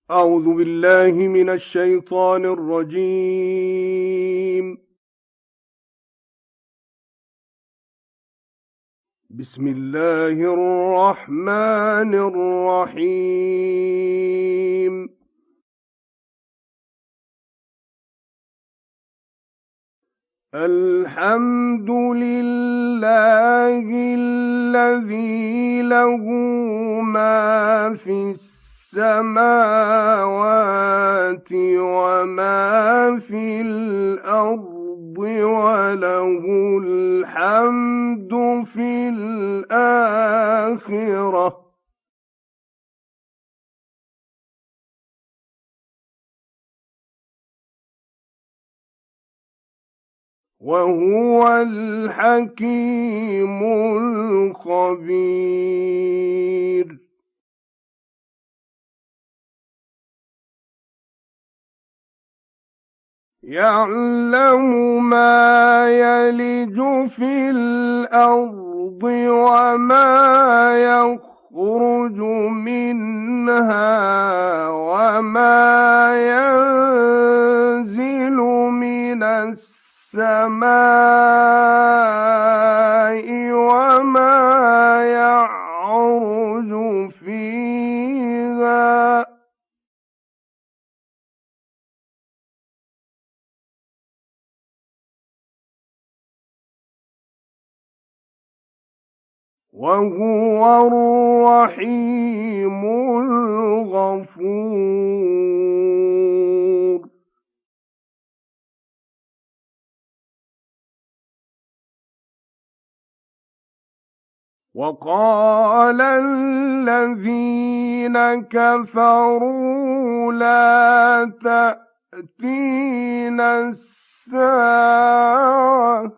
أعوذ بالله من الشيطان الرجيم. بسم الله الرحمن الرحيم. الحمد لله الذي له ما في السماوات وما في الأرض وله الحمد في الآخرة. وهو الحكيم الخبير. يعلم ما يلج في الأرض وما يخرج منها وما ينزل من السماء وما يعرج فيها. وهو الرحيم الغفور. وقال الذين كفروا لا تأتينا الساعة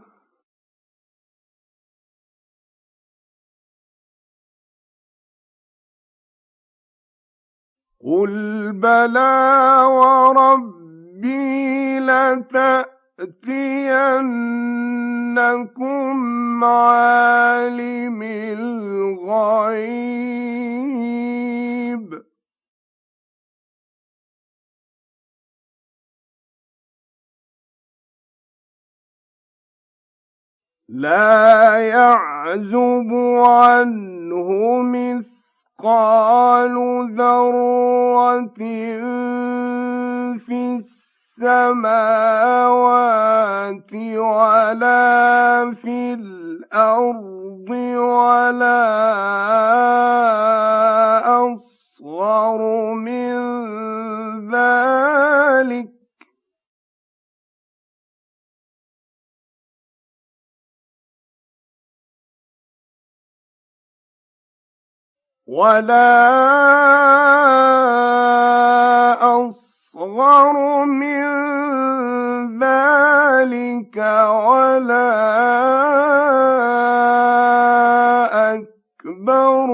قل بلى وربي لتأتينكم عالم الغيب لا يعزب عنه مثقال ذرة في السماوات ولا في الأرض ولا أصغر من ذلك ولا أصغر من ذلك ولا أكبر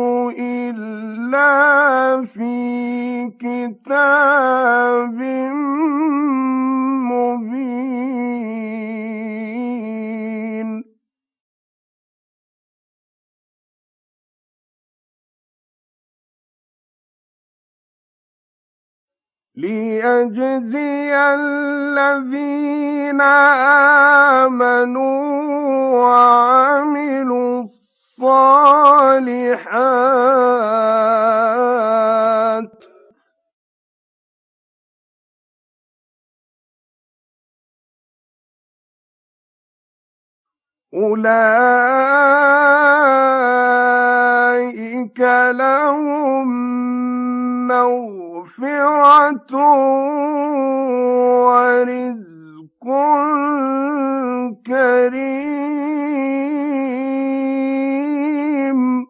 إلا في كتاب مبين. ليجزي الذين آمنوا وعملوا الصالحات أولئك لهم مغفرة ورزق كريم.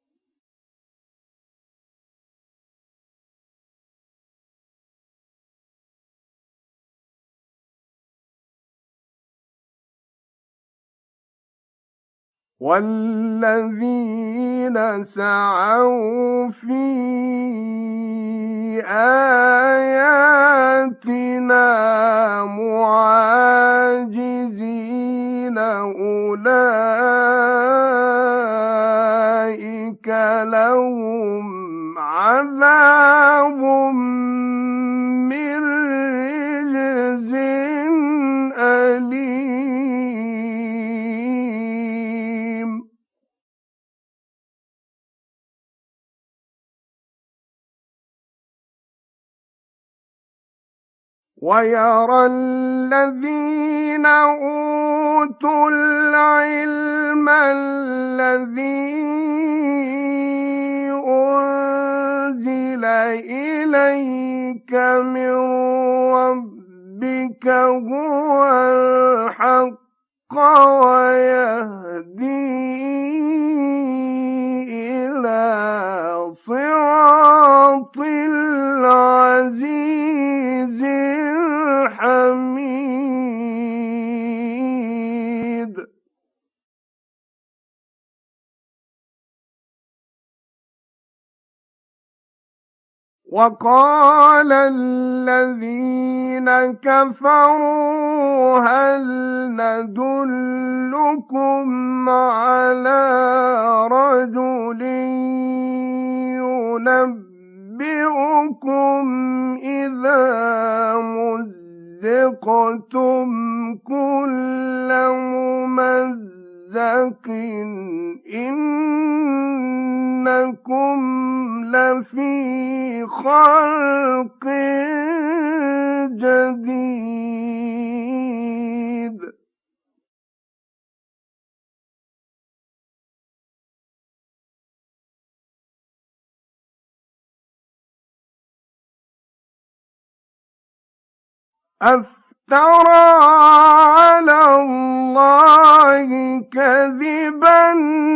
والذين سعوا في آياتنا معاجزين أولئك لهم عذاب ويرى الذين أوتوا العلم الذي أنزل إليك من ربك هو الحق ويهدي إلى صراط العزيز الحميد. وقال الذين كفروا هل ندلكم على رجل ينبئكم إذا مزقتم كل ممزق إنكم لفي خلق جديد. أفترى على الله كذبا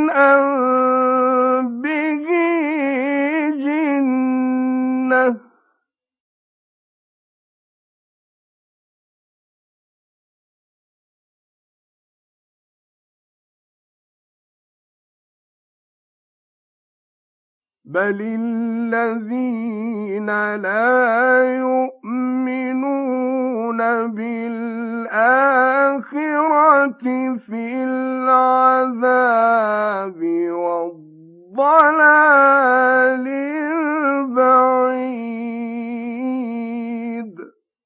أم به جنة بل الذين لا يؤمنون بالآخرة في العذاب والضلال البعيد.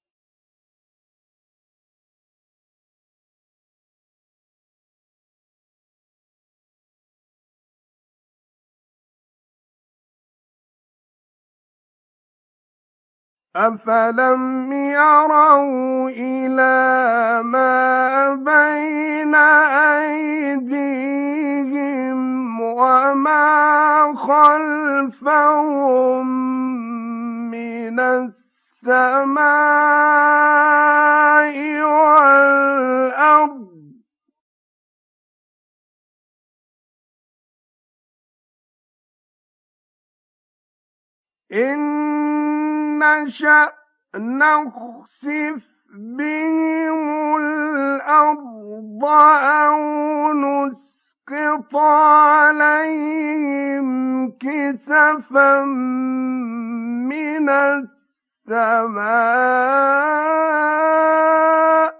أفلم يروا إلى ما بين أيديهم وما خلفهم من السماء والأرض إن نشأ نخسف بهم الأرض أو نسقط عليهم كسفا من السماء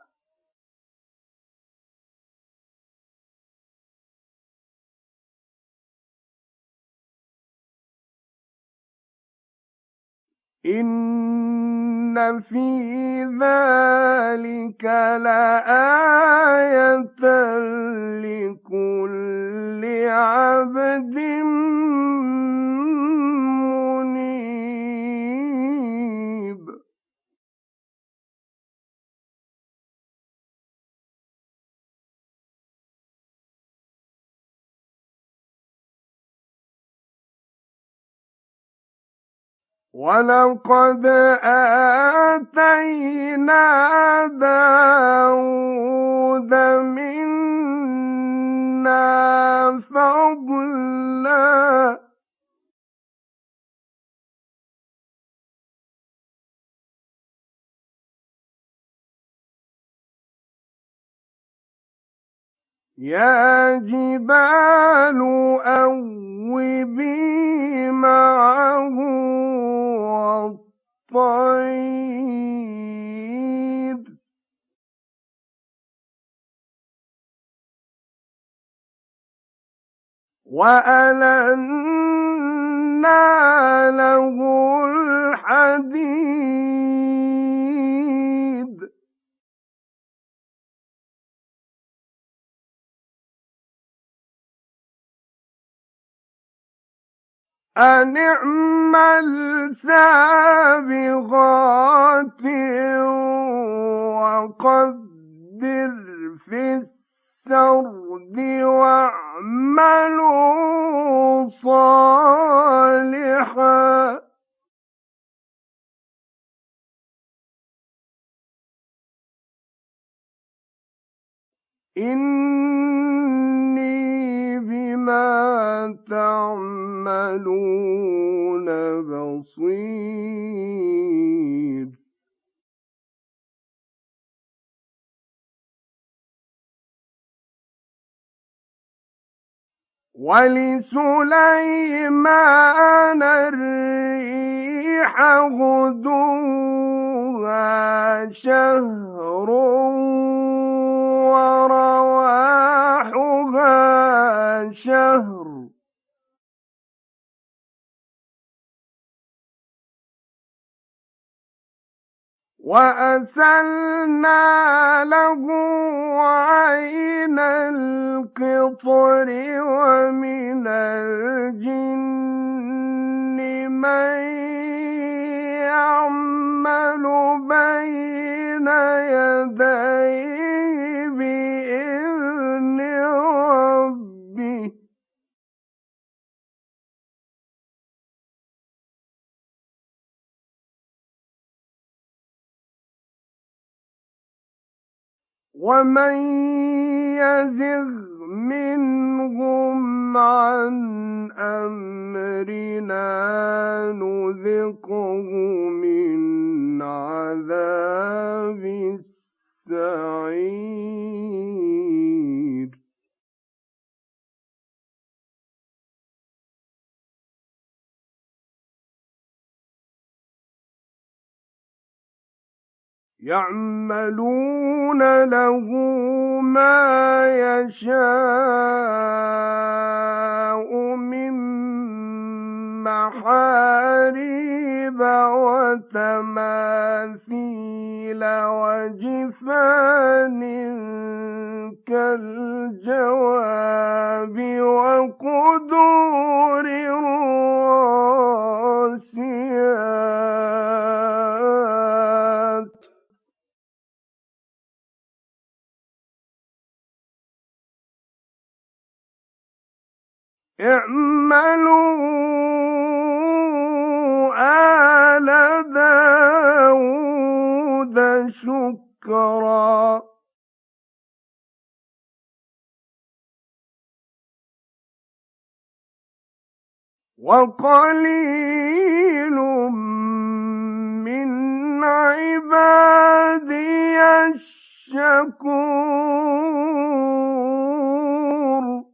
إن في ذلك لآية لكل عبد منيب. ولقد آتينا داود منا فضلا يا جبال أوبي معه والطير وألنا له الحديد أن اعمل سابغات وقدر في السرد واعملوا صالحا إني بما تعملون بصير ولسليمان الريح غدوها شهر ورواحها شهر وأسلنا له عين القطر ومن الجن من يعمل بين يديه بإذن ربه ومن يزغ منهم عن أمرنا نذقه من عذاب السعير يعملون له ما يشاء من محاريب وتماثيل وجفان كالجواب وقدور الراسيات اعملوا آل داود شكرا وقليل من عبادي الشكور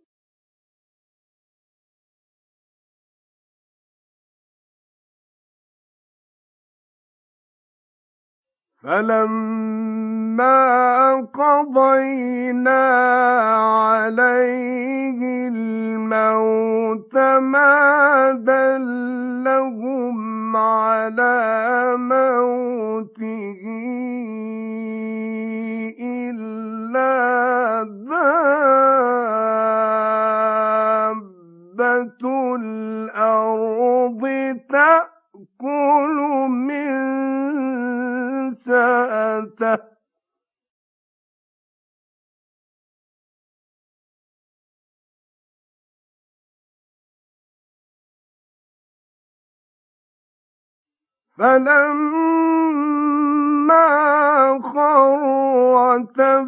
فلما قضينا عليه الموت ما دلهم على موته إلا دابة الأرض تأكل من سأته فلما خر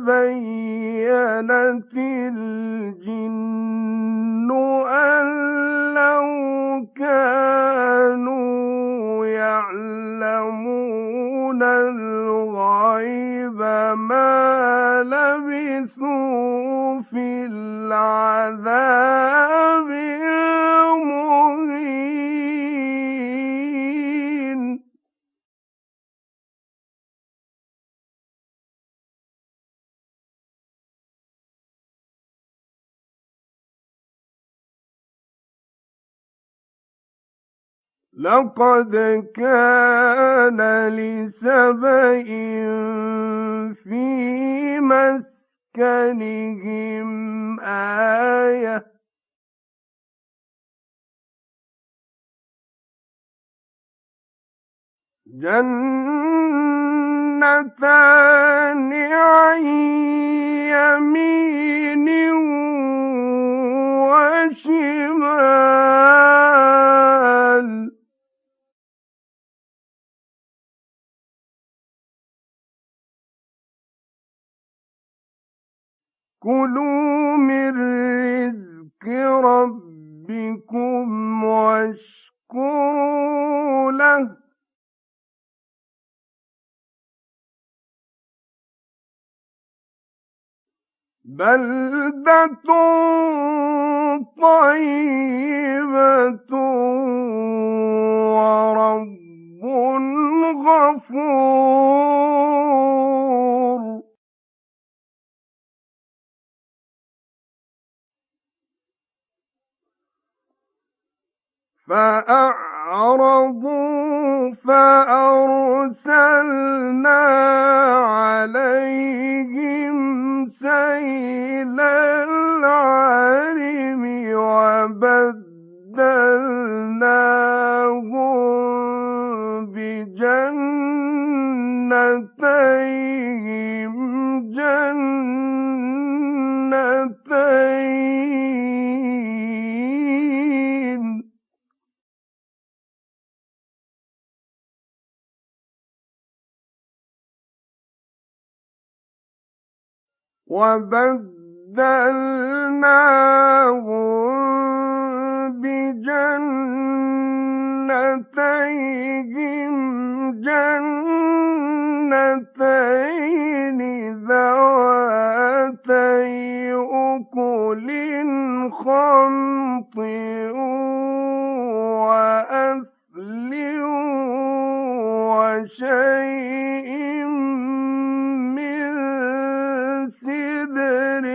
تبينت الجن أن لو كانوا يعلمون الغيب ما لبثوا في العذاب المهين لقد كان لسبإ في مسكنهم آية جنتان عن يمين وشمال كلوا من رزق ربكم واشكروا له بلدة طيبة ورب غفور فأعرضوا فأرسلنا عليهم سيل العرم وبدلناهم بجنتيهم جنتين وبدلناهم بجنتيهم جنتين ذواتي أكل خمط وأثل وشيء من سدر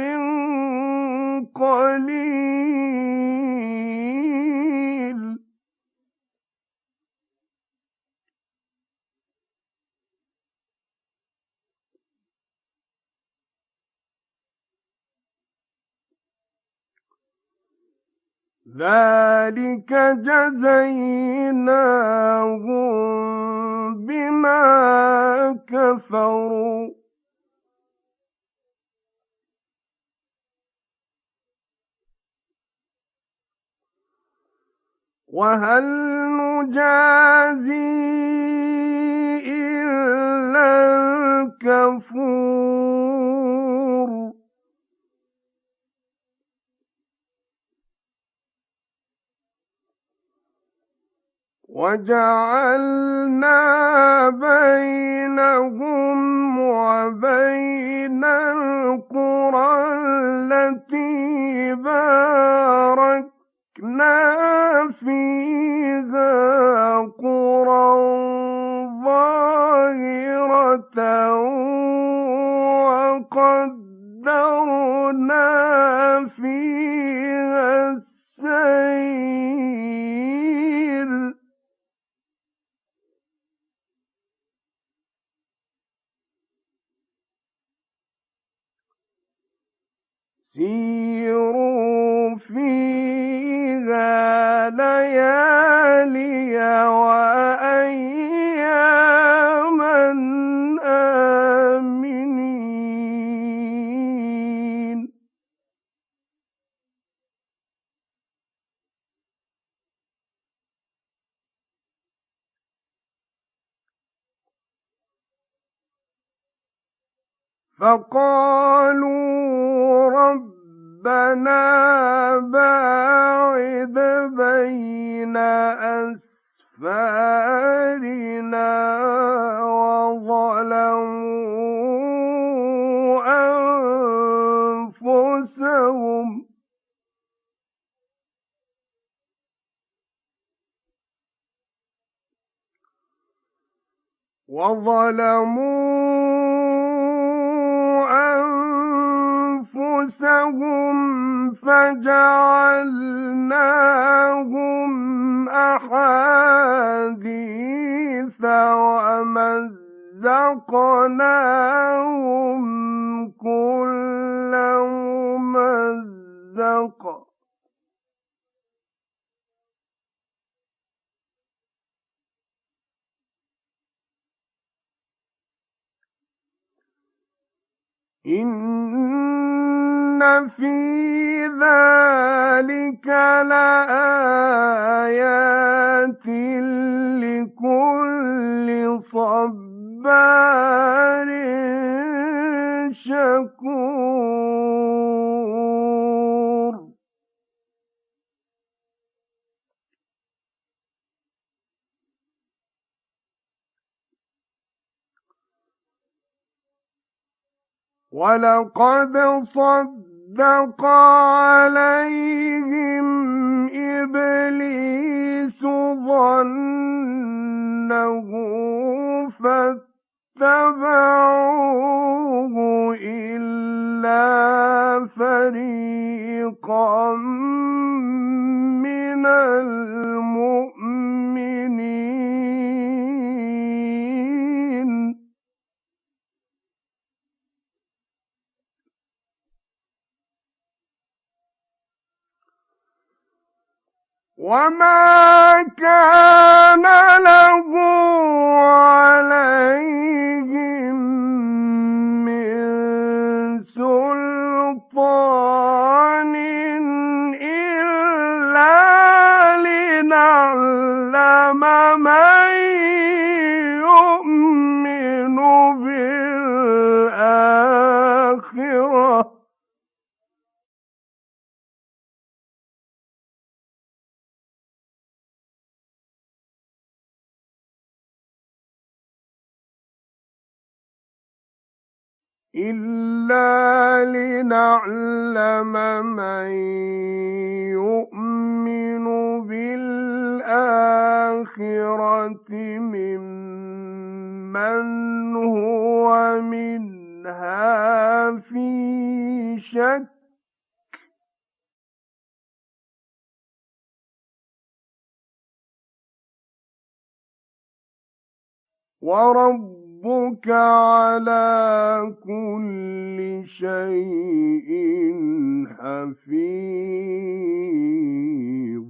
قليل ذلك جزيناهم بما كفروا وهل نجازي إلا الكفور وجعلنا بينهم وبين القرى التي باركنا فيها قرى ظاهرة وقدرنا فيها السير سيروا فيها ليالي وأياما آمنين فقالوا ربنا باعد بين أسفارنا وظلموا أنفسهم فجعلناهم أحاديث ومزقناهم كل ممزق إن في ذلك لآيات لكل صبار شكور. ولقد صدق عليهم إبليس ظنه فاتبعوه إلا فريقا من المؤمنين. وما كان له عليهم من سلطان إلا لنعلم من يؤمن بالآخرة من يؤمن بالآخرة ممن هو منها في شك. وربك على كل شيء حفيظ.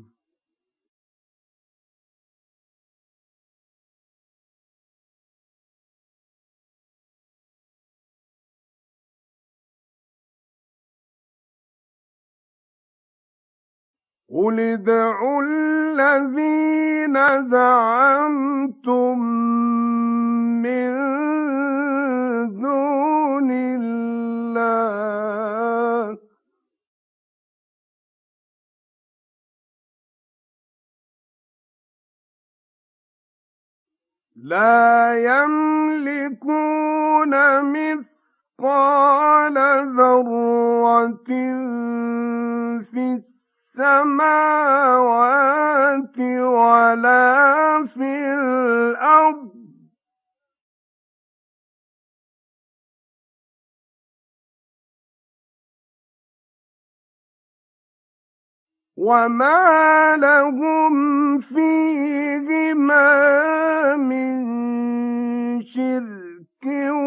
قل ادعوا الذين زعمتم من دون الله لا يملكون مثقال ذرة في السماوات ولا في الأرض وما لهم فيهما من شرك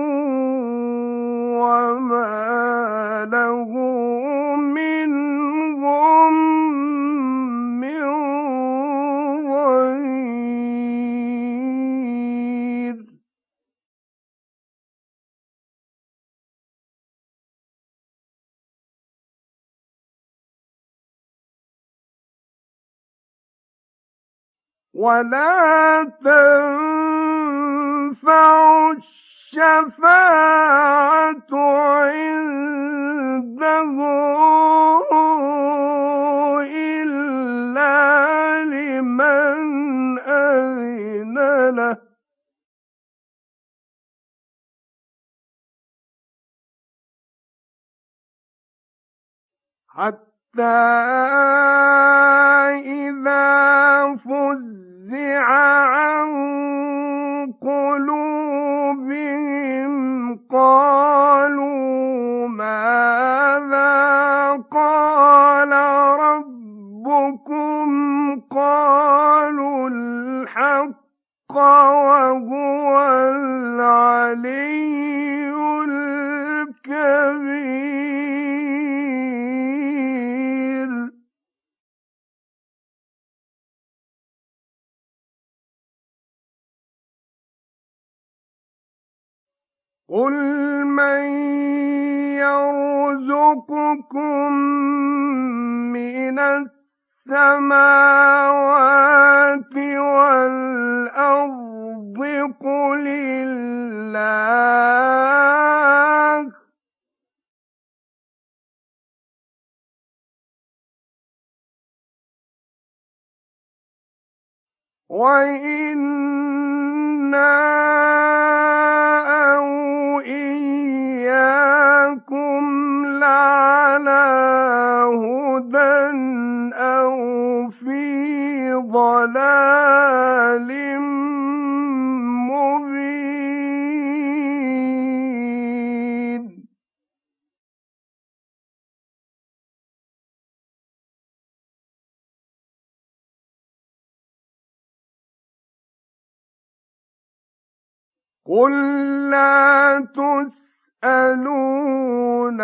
وما له منهم من ظهير. ولا تنفع الشفاعة عنده إلا لمن أذن له حتى إذا فزع عن قلوبهم قالوا ماذا قال ربكم قالوا الحق وهو العلي الكبير. قل من يرزقكم من السماوات والأرض قل الله وإنا أو إياكم لعلى هدى أو في ضلال مبين قل لا تسألون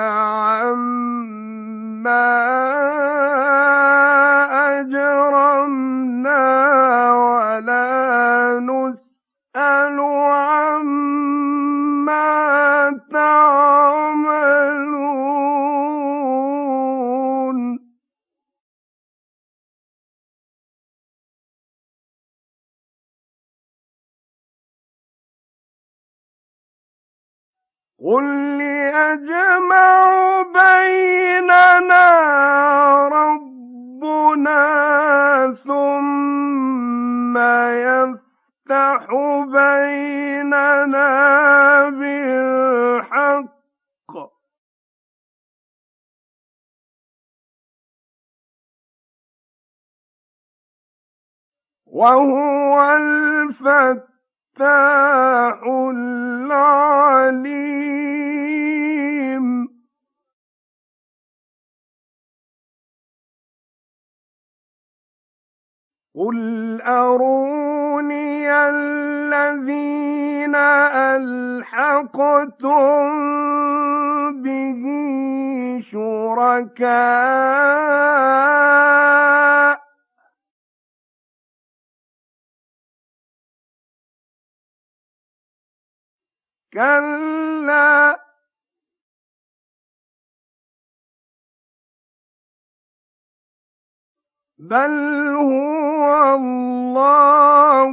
عما أجرمنا ولا نسأل عما تعملون قل يجمع بيننا ربنا ثم يفتح بيننا بالحق وهو الفتاح العليم قل أروني الذين ألحقتم به شركاء كلا بل هو الله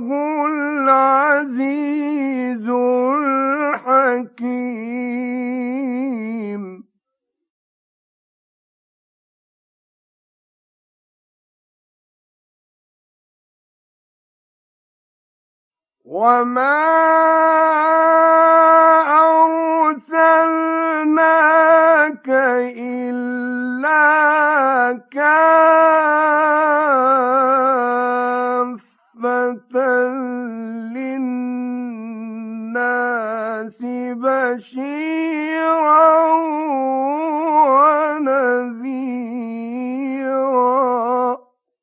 العزيز الحكيم وما أرسلناك إلا كافة للناس بشيرا ونذيرا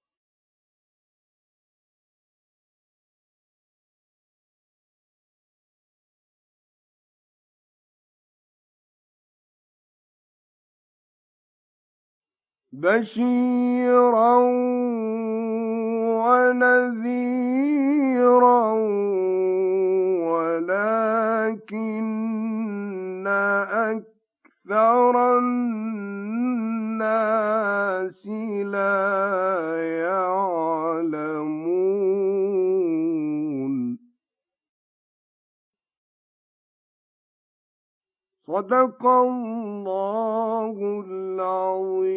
بشيرا ونذيرا ولكن أكثر الناس لا يعلمون صدق الله العظيم.